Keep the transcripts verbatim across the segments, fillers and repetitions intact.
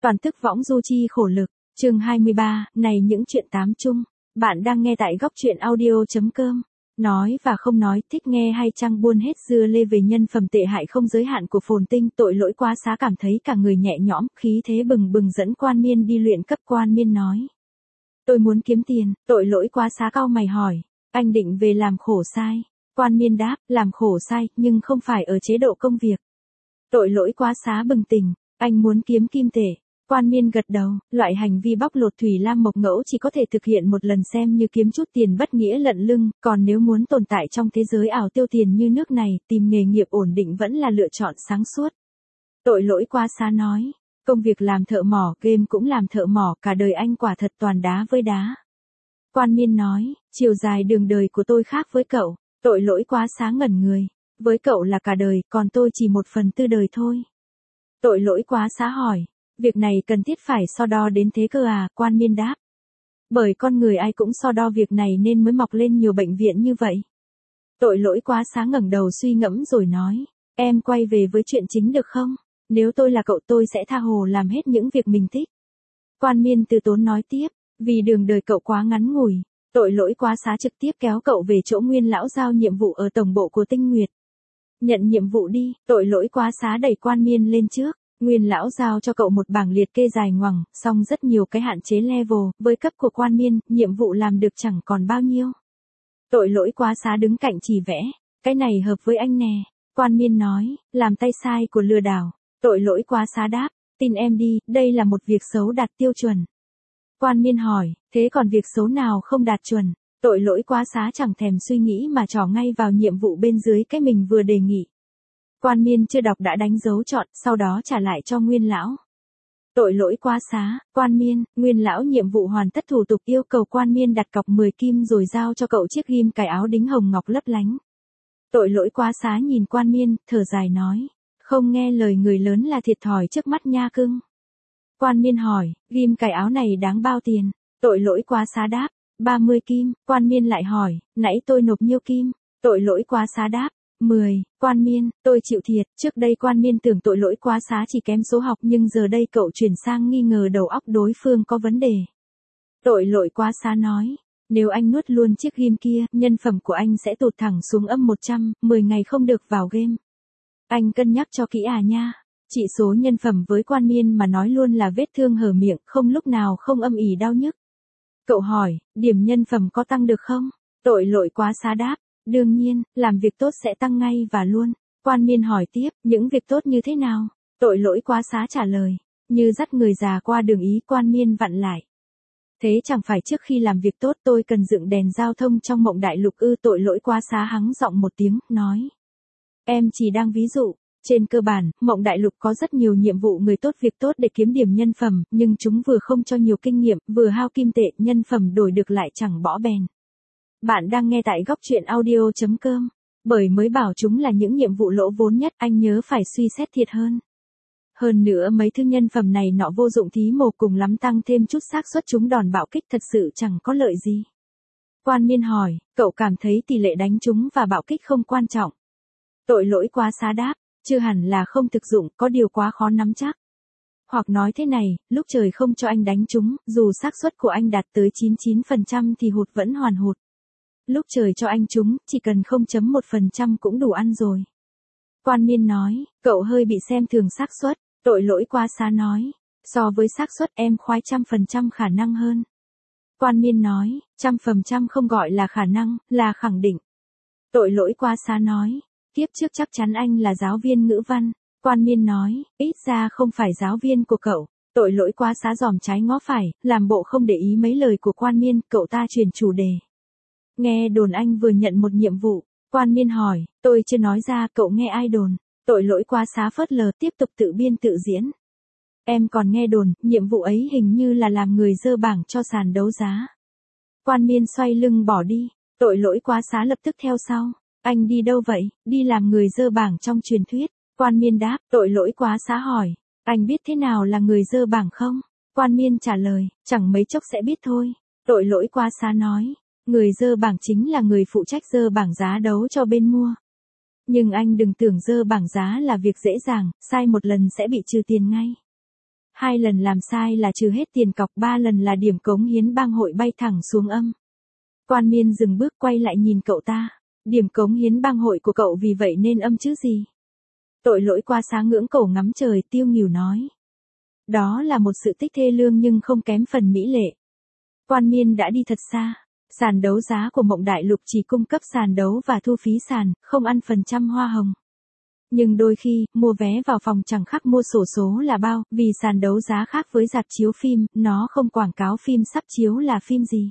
Toàn tức võng du chi khổ lực, chương hai mươi ba, này những chuyện tám chung. Bạn đang nghe tại góc truyện audio.com. Nói và không nói, thích nghe hay chăng buôn hết dưa lê về nhân phẩm tệ hại không giới hạn của phồn tinh, tội lỗi quá xá cảm thấy cả người nhẹ nhõm, khí thế bừng bừng dẫn Quan Miên đi luyện cấp. Quan Miên nói. Tôi muốn kiếm tiền. Tội lỗi quá xá cau mày hỏi. Anh định về làm khổ sai. Quan Miên đáp, làm khổ sai, nhưng không phải ở chế độ công việc. Tội lỗi quá xá bừng tỉnh. Anh muốn kiếm kim tệ. Quan Miên gật đầu, loại hành vi bóc lột Thủy Lam Mộc Ngẫu chỉ có thể thực hiện một lần xem như kiếm chút tiền bất nghĩa lận lưng, còn nếu muốn tồn tại trong thế giới ảo tiêu tiền như nước này, tìm nghề nghiệp ổn định vẫn là lựa chọn sáng suốt. Tội lỗi quá xá nói, công việc làm thợ mỏ, game cũng làm thợ mỏ, cả đời anh quả thật toàn đá với đá. Quan Miên nói, chiều dài đường đời của tôi khác với cậu. Tội lỗi quá xá ngẩn người, với cậu là cả đời, còn tôi chỉ một phần tư đời thôi. Tội lỗi quá xá hỏi. Việc này cần thiết phải so đo đến thế cơ à? Quan Miên đáp. Bởi con người ai cũng so đo việc này nên mới mọc lên nhiều bệnh viện như vậy. Tội lỗi quá xá ngẩng đầu suy ngẫm rồi nói. Em quay về với chuyện chính được không? Nếu tôi là cậu tôi sẽ tha hồ làm hết những việc mình thích. Quan Miên từ tốn nói tiếp. Vì đường đời cậu quá ngắn ngủi. Tội lỗi quá xá trực tiếp kéo cậu về chỗ Nguyên lão giao nhiệm vụ ở tổng bộ của Tinh Nguyệt. Nhận nhiệm vụ đi. Tội lỗi quá xá đẩy Quan Miên lên trước. Nguyên lão giao cho cậu một bảng liệt kê dài ngoằng, song rất nhiều cái hạn chế level, với cấp của Quan Miên, nhiệm vụ làm được chẳng còn bao nhiêu. Tội lỗi quá xá đứng cạnh chỉ vẽ, cái này hợp với anh nè. Quan Miên nói, làm tay sai của lừa đảo. Tội lỗi quá xá đáp, tin em đi, đây là một việc xấu đạt tiêu chuẩn. Quan Miên hỏi, thế còn việc xấu nào không đạt chuẩn? Tội lỗi quá xá chẳng thèm suy nghĩ mà trỏ ngay vào nhiệm vụ bên dưới cái mình vừa đề nghị. Quan Miên chưa đọc đã đánh dấu chọn, sau đó trả lại cho Nguyên lão. Tội lỗi quá xá, Quan Miên, Nguyên lão nhiệm vụ hoàn tất thủ tục yêu cầu Quan Miên đặt cọc mười kim rồi giao cho cậu chiếc ghim cài áo đính hồng ngọc lấp lánh. Tội lỗi quá xá nhìn Quan Miên, thở dài nói, không nghe lời người lớn là thiệt thòi trước mắt nha cưng. Quan Miên hỏi, ghim cài áo này đáng bao tiền? Tội lỗi quá xá đáp, ba mươi kim. Quan Miên lại hỏi, nãy tôi nộp nhiêu kim? Tội lỗi quá xá đáp, mười. Quan Miên, tôi chịu thiệt, trước đây Quan Miên tưởng tội lỗi quá xá chỉ kém số học nhưng giờ đây cậu chuyển sang nghi ngờ đầu óc đối phương có vấn đề. Tội lỗi quá xá nói, nếu anh nuốt luôn chiếc ghim kia, nhân phẩm của anh sẽ tụt thẳng xuống âm một trăm, mười ngày không được vào game. Anh cân nhắc cho kỹ à nha. Chỉ số nhân phẩm với Quan Miên mà nói luôn là vết thương hở miệng, không lúc nào không âm ỉ đau nhức. Cậu hỏi, điểm nhân phẩm có tăng được không? Tội lỗi quá xá đáp. Đương nhiên, làm việc tốt sẽ tăng ngay và luôn. Quan Miên hỏi tiếp, những việc tốt như thế nào? Tội lỗi quá xá trả lời, như dắt người già qua đường ý. Quan Miên vặn lại. Thế chẳng phải trước khi làm việc tốt tôi cần dựng đèn giao thông trong Mộng Đại Lục ư? Tội lỗi quá xá hắng giọng một tiếng, nói. Em chỉ đang ví dụ. Trên cơ bản, Mộng Đại Lục có rất nhiều nhiệm vụ người tốt việc tốt để kiếm điểm nhân phẩm, nhưng chúng vừa không cho nhiều kinh nghiệm, vừa hao kim tệ, nhân phẩm đổi được lại chẳng bỏ bèn. Bạn đang nghe tại góc truyện audio.com. Bởi mới bảo chúng là những nhiệm vụ lỗ vốn nhất, anh nhớ phải suy xét thiệt hơn. Hơn nữa mấy thứ nhân phẩm này nọ vô dụng thí mồ, cùng lắm tăng thêm chút xác suất chúng đòn bạo kích, thật sự chẳng có lợi gì. Quan Miên hỏi, cậu cảm thấy tỷ lệ đánh chúng và bạo kích không quan trọng? Tội lỗi quá xá đáp, chưa hẳn là không thực dụng, có điều quá khó nắm chắc. Hoặc nói thế này, lúc trời không cho anh đánh chúng, dù xác suất của anh đạt tới chín mươi chín phần trăm thì hụt vẫn hoàn hụt. Lúc trời cho anh chúng, chỉ cần không chấm một phần trăm cũng đủ ăn rồi. Quan Miên nói, cậu hơi bị xem thường xác suất. Tội lỗi quá xá nói, so với xác suất em khoái trăm phần trăm khả năng hơn. Quan Miên nói, trăm phần trăm không gọi là khả năng, là khẳng định. Tội lỗi quá xá nói, kiếp trước chắc chắn anh là giáo viên ngữ văn. Quan Miên nói, ít ra không phải giáo viên của cậu. Tội lỗi quá xá dòm trái ngó phải, làm bộ không để ý mấy lời của Quan Miên, cậu ta chuyển chủ đề. Nghe đồn anh vừa nhận một nhiệm vụ. Quan Miên hỏi, tôi chưa nói ra, cậu nghe ai đồn? Tội lỗi quá xá phớt lờ, tiếp tục tự biên tự diễn. Em còn nghe đồn, nhiệm vụ ấy hình như là làm người dơ bảng cho sàn đấu giá. Quan Miên xoay lưng bỏ đi. Tội lỗi quá xá lập tức theo sau. Anh đi đâu vậy? Đi làm người dơ bảng trong truyền thuyết. Quan Miên đáp. Tội lỗi quá xá hỏi, anh biết thế nào là người dơ bảng không? Quan Miên trả lời, chẳng mấy chốc sẽ biết thôi. Tội lỗi quá xá nói, người dơ bảng chính là người phụ trách dơ bảng giá đấu cho bên mua. Nhưng anh đừng tưởng dơ bảng giá là việc dễ dàng, sai một lần sẽ bị trừ tiền ngay. Hai lần làm sai là trừ hết tiền cọc, ba lần là điểm cống hiến bang hội bay thẳng xuống âm. Quan Miên dừng bước quay lại nhìn cậu ta. Điểm cống hiến bang hội của cậu vì vậy nên âm chứ gì? Tội lỗi qua sáng ngưỡng cổ ngắm trời, tiêu nghỉu nói. Đó là một sự tích thê lương nhưng không kém phần mỹ lệ. Quan Miên đã đi thật xa. Sàn đấu giá của Mộng Đại Lục chỉ cung cấp sàn đấu và thu phí sàn, không ăn phần trăm hoa hồng. Nhưng đôi khi, mua vé vào phòng chẳng khác mua xổ số là bao, vì sàn đấu giá khác với rạp chiếu phim, nó không quảng cáo phim sắp chiếu là phim gì.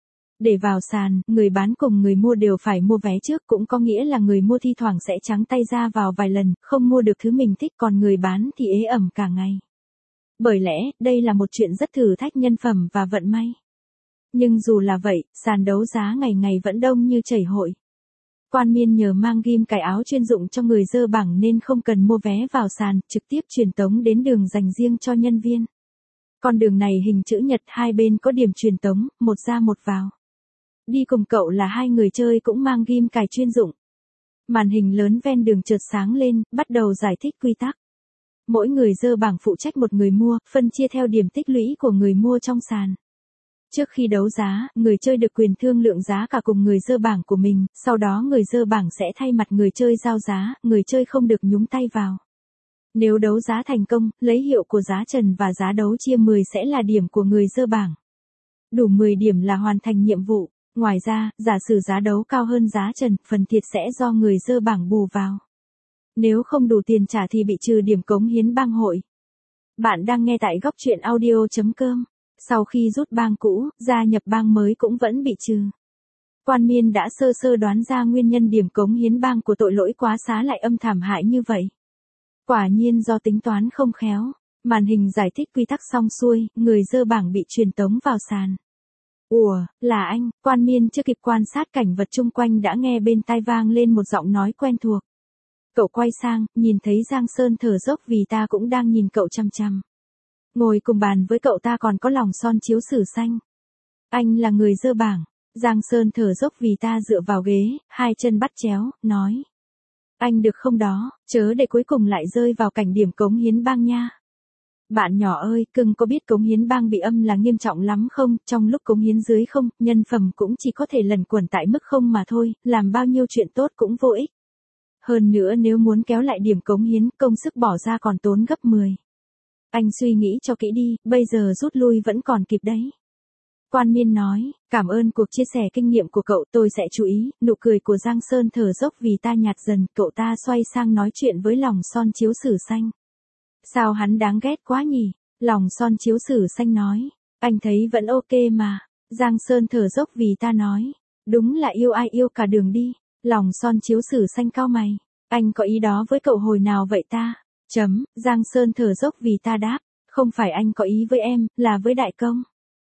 Để vào sàn, người bán cùng người mua đều phải mua vé trước, cũng có nghĩa là người mua thi thoảng sẽ trắng tay ra vào vài lần, không mua được thứ mình thích, còn người bán thì ế ẩm cả ngày. Bởi lẽ, đây là một chuyện rất thử thách nhân phẩm và vận may. Nhưng dù là vậy, sàn đấu giá ngày ngày vẫn đông như chảy hội. Quan Miên nhờ mang ghim cài áo chuyên dụng cho người dơ bảng nên không cần mua vé vào sàn, trực tiếp truyền tống đến đường dành riêng cho nhân viên. Con đường này hình chữ nhật, hai bên có điểm truyền tống, một ra một vào. Đi cùng cậu là hai người chơi cũng mang ghim cài chuyên dụng. Màn hình lớn ven đường chợt sáng lên, bắt đầu giải thích quy tắc. Mỗi người dơ bảng phụ trách một người mua, phân chia theo điểm tích lũy của người mua trong sàn. Trước khi đấu giá, người chơi được quyền thương lượng giá cả cùng người dơ bảng của mình, sau đó người dơ bảng sẽ thay mặt người chơi giao giá, người chơi không được nhúng tay vào. Nếu đấu giá thành công, lấy hiệu của giá trần và giá đấu chia mười sẽ là điểm của người dơ bảng. Đủ mười điểm là hoàn thành nhiệm vụ. Ngoài ra, giả sử giá đấu cao hơn giá trần, phần thiệt sẽ do người dơ bảng bù vào. Nếu không đủ tiền trả thì bị trừ điểm cống hiến bang hội. Bạn đang nghe tại góc truyện audio chấm com. Sau khi rút bang cũ, gia nhập bang mới cũng vẫn bị trừ. Quan Miên đã sơ sơ đoán ra nguyên nhân điểm cống hiến bang của tội lỗi quá xá lại âm thảm hại như vậy. Quả nhiên do tính toán không khéo. Màn hình giải thích quy tắc xong xuôi, người dơ bảng bị truyền tống vào sàn. Ủa, là anh? Quan Miên chưa kịp quan sát cảnh vật chung quanh đã nghe bên tai vang lên một giọng nói quen thuộc. Cậu quay sang, nhìn thấy Giang Sơn thở dốc vì ta cũng đang nhìn cậu chăm chăm. Ngồi cùng bàn với cậu ta còn có Lòng Son Chiếu Sử Xanh. Anh là người dơ bảng. Giang Sơn thở dốc vì ta dựa vào ghế, hai chân bắt chéo, nói. Anh được không đó, chớ để cuối cùng lại rơi vào cảnh điểm cống hiến bang nha. Bạn nhỏ ơi, cưng có biết cống hiến bang bị âm là nghiêm trọng lắm không? Trong lúc cống hiến dưới không, nhân phẩm cũng chỉ có thể lẩn quẩn tại mức không mà thôi, làm bao nhiêu chuyện tốt cũng vô ích. Hơn nữa nếu muốn kéo lại điểm cống hiến, công sức bỏ ra còn tốn gấp mười. Anh suy nghĩ cho kỹ đi, bây giờ rút lui vẫn còn kịp đấy. Quan Miên nói, cảm ơn cuộc chia sẻ kinh nghiệm của cậu, tôi sẽ chú ý. Nụ cười của Giang Sơn thở dốc vì ta nhạt dần, cậu ta xoay sang nói chuyện với Lòng Son Chiếu Sử Xanh. Sao hắn đáng ghét quá nhỉ? Lòng Son Chiếu Sử Xanh nói, anh thấy vẫn ok mà. Giang Sơn thở dốc vì ta nói, đúng là yêu ai yêu cả đường đi. Lòng Son Chiếu Sử Xanh cau mày, anh có ý đó với cậu hồi nào vậy ta? Chấm, Giang Sơn thở dốc vì ta đáp, không phải anh có ý với em, là với đại công.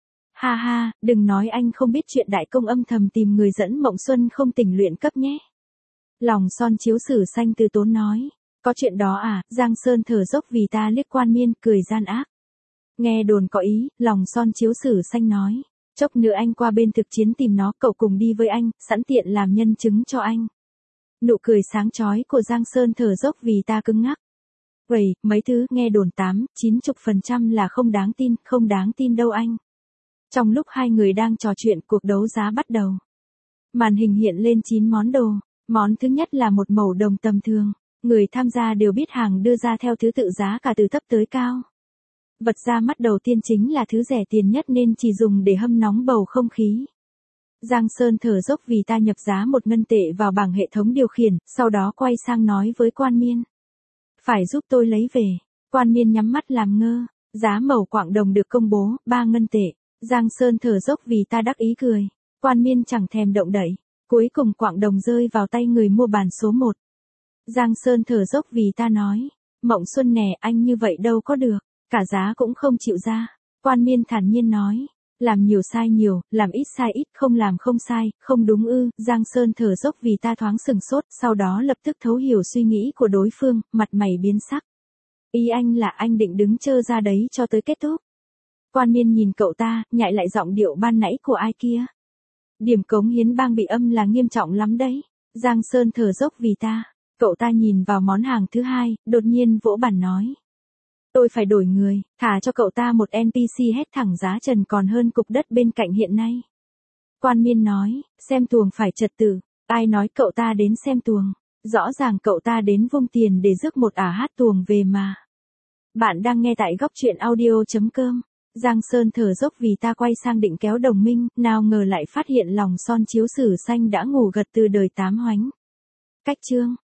Ha ha, đừng nói anh không biết chuyện đại công âm thầm tìm người dẫn Mộng Xuân không tỉnh luyện cấp nhé. Lòng Son Chiếu Sử Xanh từ tốn nói, có chuyện đó à? Giang Sơn thở dốc vì ta liếc Quan Miên cười gian ác. Nghe đồn có ý, Lòng Son Chiếu Sử Xanh nói, chốc nữa anh qua bên thực chiến tìm nó, cậu cùng đi với anh, sẵn tiện làm nhân chứng cho anh. Nụ cười sáng chói của Giang Sơn thở dốc vì ta cứng ngắc. Vậy, mấy thứ nghe đồn tám, chín chục phần trăm là không đáng tin, không đáng tin đâu anh. Trong lúc hai người đang trò chuyện, cuộc đấu giá bắt đầu. Màn hình hiện lên chín món đồ. Món thứ nhất là một mẩu đồng tầm thường. Người tham gia đều biết hàng đưa ra theo thứ tự giá cả từ thấp tới cao. Vật ra mắt đầu tiên chính là thứ rẻ tiền nhất nên chỉ dùng để hâm nóng bầu không khí. Giang Sơn thở dốc vì ta nhập giá một ngân tệ vào bảng hệ thống điều khiển, sau đó quay sang nói với Quan Miên. Phải giúp tôi lấy về. Quan Miên nhắm mắt làm ngơ. Giá mẩu quạng đồng được công bố, ba ngân tệ. Giang Sơn thở dốc vì ta đắc ý cười. Quan Miên chẳng thèm động đậy. Cuối cùng quạng đồng rơi vào tay người mua bàn số một. Giang Sơn thở dốc vì ta nói. Mộng Xuân nè, anh như vậy đâu có được. Cả giá cũng không chịu ra. Quan Miên thản nhiên nói. Làm nhiều sai nhiều, làm ít sai ít, không làm không sai, không đúng ư? Giang Sơn thở dốc vì ta thoáng sừng sốt, sau đó lập tức thấu hiểu suy nghĩ của đối phương, mặt mày biến sắc. Ý anh là anh định đứng chơ ra đấy cho tới kết thúc. Quan Miên nhìn cậu ta, nhại lại giọng điệu ban nãy của ai kia. Điểm cống hiến bang bị âm là nghiêm trọng lắm đấy. Giang Sơn thở dốc vì ta. Cậu ta nhìn vào món hàng thứ hai, đột nhiên vỗ bàn nói. Tôi phải đổi người, thả cho cậu ta một en pê xê hét thẳng giá trần còn hơn cục đất bên cạnh hiện nay. Quan Miên nói, xem tuồng phải trật tự, ai nói cậu ta đến xem tuồng, rõ ràng cậu ta đến vung tiền để rước một ả hát tuồng về mà. Bạn đang nghe tại góc truyện audio.com. Giang Sơn thở dốc vì ta quay sang định kéo đồng minh, nào ngờ lại phát hiện lòng son chiếu sử xanh đã ngủ gật từ đời tám hoánh. Cách chương